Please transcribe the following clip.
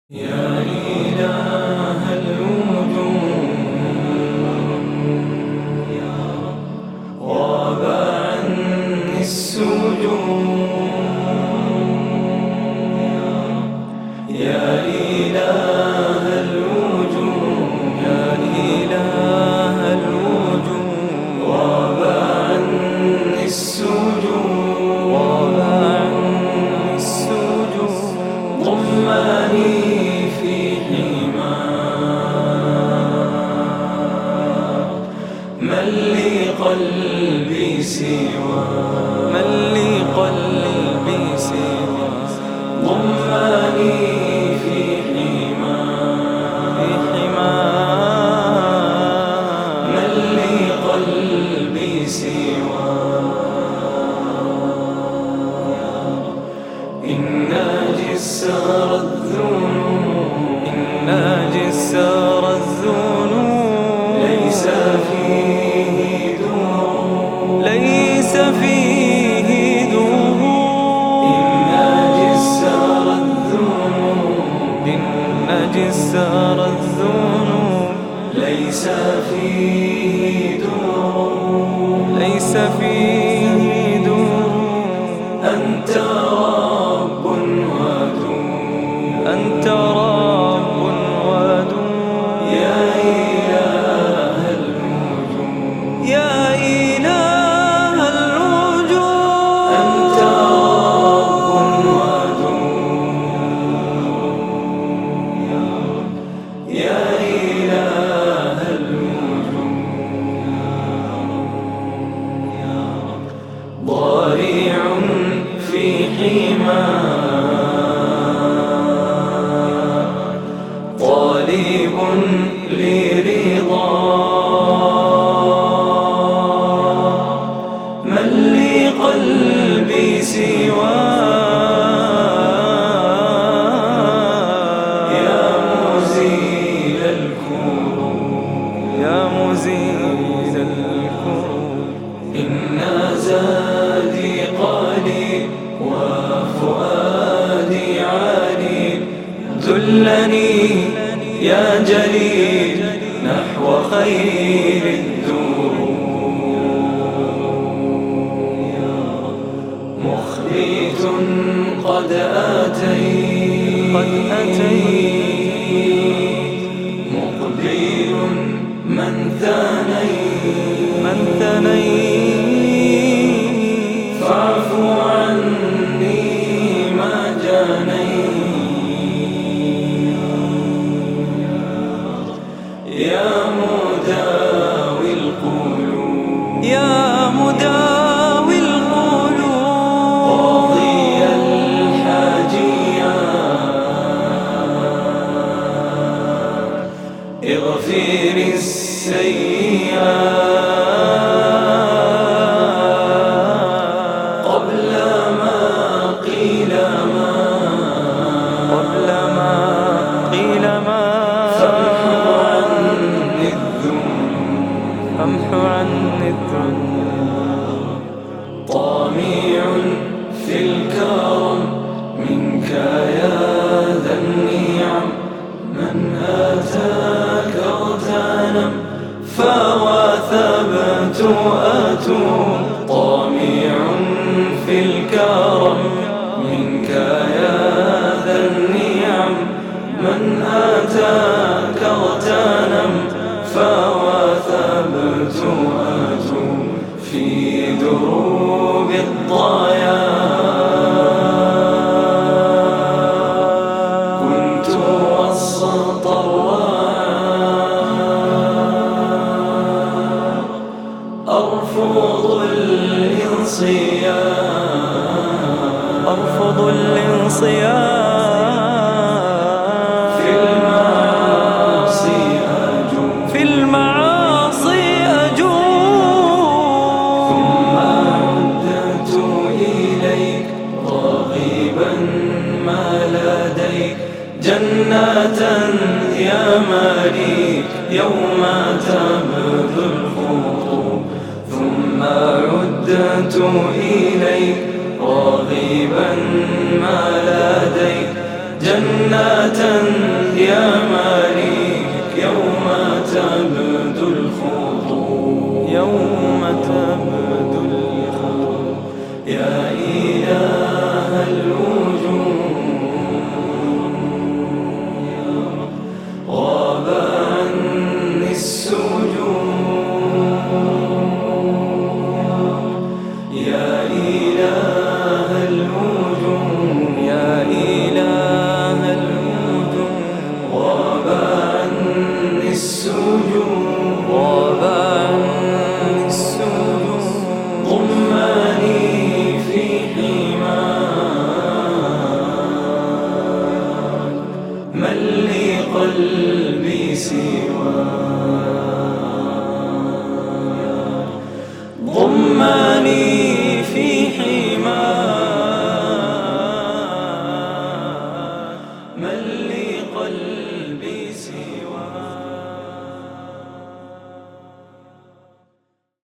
يا إله الوجود غاب عني السجود يا إله الوجود يا إله الوجود غاب عني السجود غاب عني السجود ضمني في حماك من لي قلبي سواك من لي قلبي سواك ضمني في حماك من لي قلبي سواك إن جسر الذنوب إن جسر الذنوب ليس فيه دور ليس فيه دور إن جسر الذنوب إن جسر الذنوب ليس فيه دور ليس فيه دور أنت رب ودود أنت رب ودود يا إله الوجود يا إله الوجود أنت رب ودود يا إله الوجود ضارع في حماك طالب لرضاك من لي قلبي سواك يا مزيل الكروب يا مزيل الكروب إن زادي قليل وفؤادي عالي دلني يا جليل نحو خير الدروب مخبت قد أتيت مقبل من ثنيت فاعف عني ما جنيت يا مداوي القلوب يا مداوي القلوب قاضي الحاجيات اغفر السيئات قبل ما قيل ما فامحو عني الذنوب طامع في الكرم منك يا ذا النعم من آتاك اغتنم فوثبت أتوب طامع في الكرم منك يا ذا النعم من آتاك اغتنم فوثبت أتوب في دروب الضياء كنت وسط الرعاء أرفض الانصياء في المعاصي أجوب ثم عدت إليك راغبا ما لديك جنة يا مالك يوم تبدو الخطوب ثم عدت إليك راغبا ما لديك جنات يا مالك يوم تبدو الخطوب، يوم تبدو الخطوب. يا إله الوجود غاب عني السجود، يا إله الوجود، يا إله الوجود غاب عني السجود، غاب عني السجود. ضماني في حماك من لي قلبي سواك، ضماني في حماك من لي قلبي سواك.